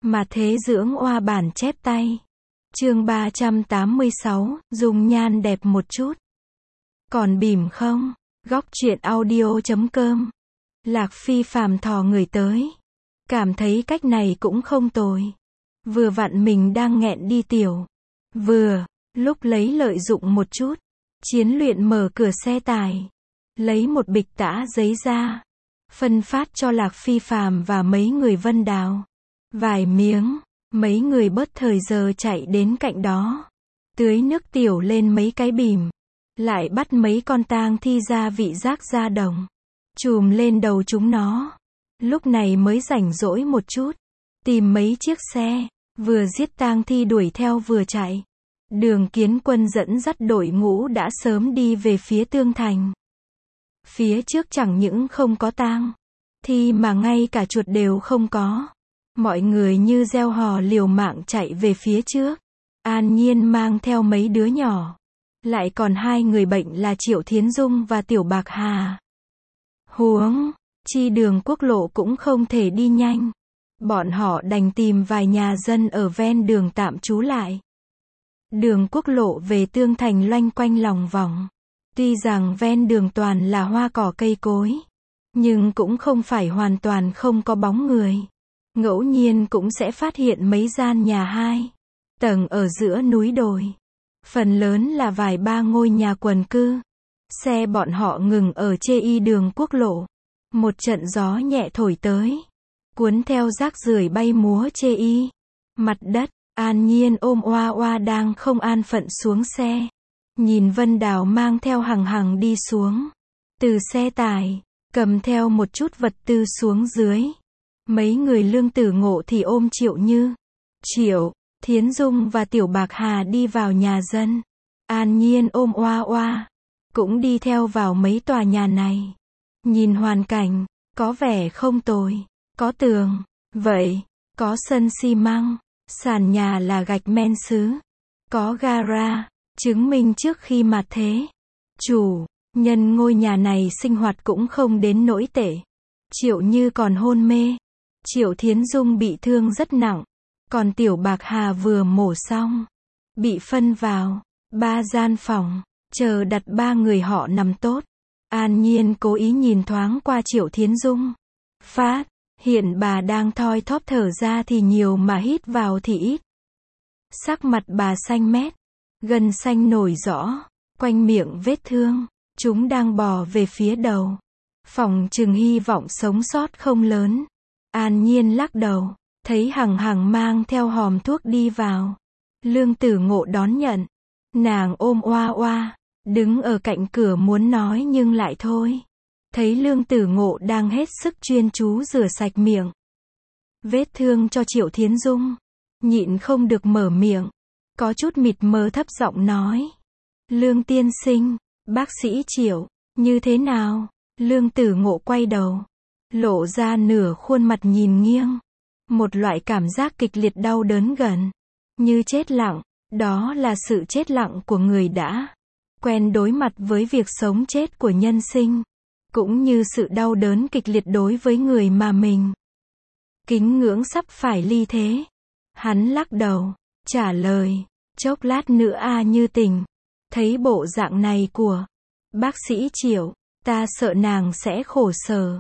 Mà thế dưỡng oa bản chép tay. Chương 386, dùng nhan đẹp một chút. Còn bỉm không? Góc truyện audio.com. Lạc Phi phàm thò người tới. Cảm thấy cách này cũng không tồi. Vừa vặn mình đang nghẹn đi tiểu. Vừa, lúc lấy lợi dụng một chút. Chiến luyện mở cửa xe tải. Lấy một bịch tã giấy ra. Phân phát cho Lạc Phi phàm và mấy người Vân Đào. Vài miếng, mấy người bớt thời giờ chạy đến cạnh đó. Tưới nước tiểu lên mấy cái bìm. Lại bắt mấy con tang thi ra vị giác ra đồng. Chùm lên đầu chúng nó. Lúc này mới rảnh rỗi một chút. Tìm mấy chiếc xe. Vừa giết tang thi đuổi theo vừa chạy. Đường Kiến Quân dẫn dắt đội ngũ đã sớm đi về phía Tương Thành. Phía trước chẳng những không có tang thi mà ngay cả chuột đều không có. Mọi người như gieo hò liều mạng chạy về phía trước. An Nhiên mang theo mấy đứa nhỏ. Lại còn hai người bệnh là Triệu Thiến Dung và Tiểu Bạc Hà. Huống chi đường quốc lộ cũng không thể đi nhanh. Bọn họ đành tìm vài nhà dân ở ven đường tạm trú lại. Đường quốc lộ về Tương Thành loanh quanh lòng vòng. Tuy rằng ven đường toàn là hoa cỏ cây cối, nhưng cũng không phải hoàn toàn không có bóng người. Ngẫu nhiên cũng sẽ phát hiện mấy gian nhà 2 tầng ở giữa núi đồi. Phần lớn là vài ba ngôi nhà quần cư. Xe bọn họ ngừng ở chê y đường quốc lộ. Một trận gió nhẹ thổi tới, cuốn theo rác rưởi bay múa chê y. Mặt đất, An Nhiên ôm oa oa đang không an phận xuống xe. Nhìn Vân Đào mang theo hằng hằng đi xuống. Từ xe tải, cầm theo một chút vật tư xuống dưới. Mấy người Lương Tử Ngộ thì ôm Triệu Như, Triệu Thiến Dung và Tiểu Bạc Hà đi vào nhà dân. An Nhiên ôm oa oa, cũng đi theo vào mấy tòa nhà này. Nhìn hoàn cảnh, có vẻ không tồi. Có tường, vậy, có sân xi măng, sàn nhà là gạch men sứ. Có gara, chứng minh trước khi mà thế. Chủ nhân ngôi nhà này sinh hoạt cũng không đến nỗi tệ. Triệu Như còn hôn mê. Triệu Thiến Dung bị thương rất nặng. Còn Tiểu Bạc Hà vừa mổ xong. Bị phân vào 3 gian phòng. Chờ đặt 3 người họ nằm tốt. An Nhiên cố ý nhìn thoáng qua Triệu Thiến Dung. Phát hiện bà đang thoi thóp thở ra thì nhiều mà hít vào thì ít. Sắc mặt bà xanh mét. Gân xanh nổi rõ. Quanh miệng vết thương. Chúng đang bò về phía đầu. Phòng chừng hy vọng sống sót không lớn. An Nhiên lắc đầu. Thấy hằng hằng mang theo hòm thuốc đi vào. Lương Tử Ngộ đón nhận. Nàng ôm oa oa. Đứng ở cạnh cửa muốn nói nhưng lại thôi. Thấy Lương Tử Ngộ đang hết sức chuyên chú rửa sạch miệng. Vết thương cho Triệu Thiến Dung. Nhịn không được mở miệng. Có chút mịt mờ thấp giọng nói. Lương tiên sinh, bác sĩ Triệu, như thế nào? Lương Tử Ngộ quay đầu. Lộ ra nửa khuôn mặt nhìn nghiêng. Một loại cảm giác kịch liệt đau đớn gần. Như chết lặng. Đó là sự chết lặng của người đã quen đối mặt với việc sống chết của nhân sinh. Cũng như sự đau đớn kịch liệt đối với người mà mình kính ngưỡng sắp phải ly thế. Hắn lắc đầu, trả lời. Chốc lát nữa Như tỉnh. Thấy bộ dạng này của bác sĩ Triệu, ta sợ nàng sẽ khổ sở.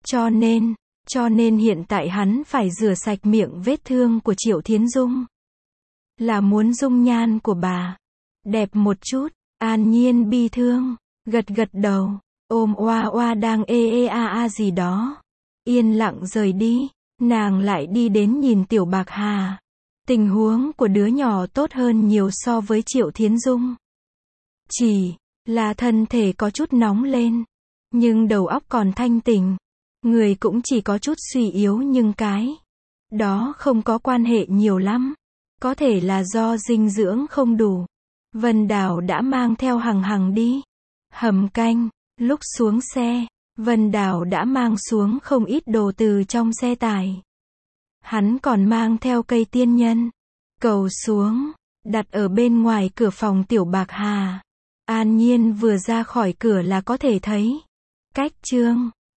Cho nên hiện tại hắn phải rửa sạch miệng vết thương của Triệu Thiến Dung. Là muốn dung nhan của bà đẹp một chút. An Nhiên bi thương, gật gật đầu, ôm oa oa đang gì đó. Yên lặng rời đi, nàng lại đi đến nhìn Tiểu Bạc Hà. Tình huống của đứa nhỏ tốt hơn nhiều so với Triệu Thiến Dung. Chỉ là thân thể có chút nóng lên, nhưng đầu óc còn thanh tỉnh. Người cũng chỉ có chút suy yếu nhưng cái đó không có quan hệ nhiều lắm. Có thể là do dinh dưỡng không đủ. Vân Đào đã mang theo hằng hằng đi hầm canh. Lúc xuống xe, Vân Đào đã mang xuống không ít đồ từ trong xe tải. Hắn còn mang theo cây tiên nhân. Cầu xuống, đặt ở bên ngoài cửa phòng Tiểu Bạc Hà. An Nhiên vừa ra khỏi cửa là có thể thấy. Cách chương